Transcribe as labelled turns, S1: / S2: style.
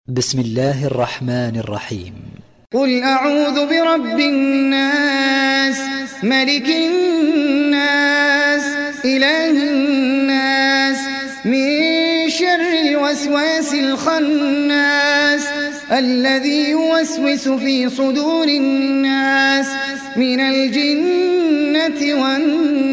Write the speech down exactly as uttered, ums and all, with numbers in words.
S1: بسم الله الرحمن الرحيم.
S2: قل أعوذ برب الناس، ملك الناس، إله الناس، من شر الوسواس الخناس الذي يوسوس في صدور الناس من الجنة والناس.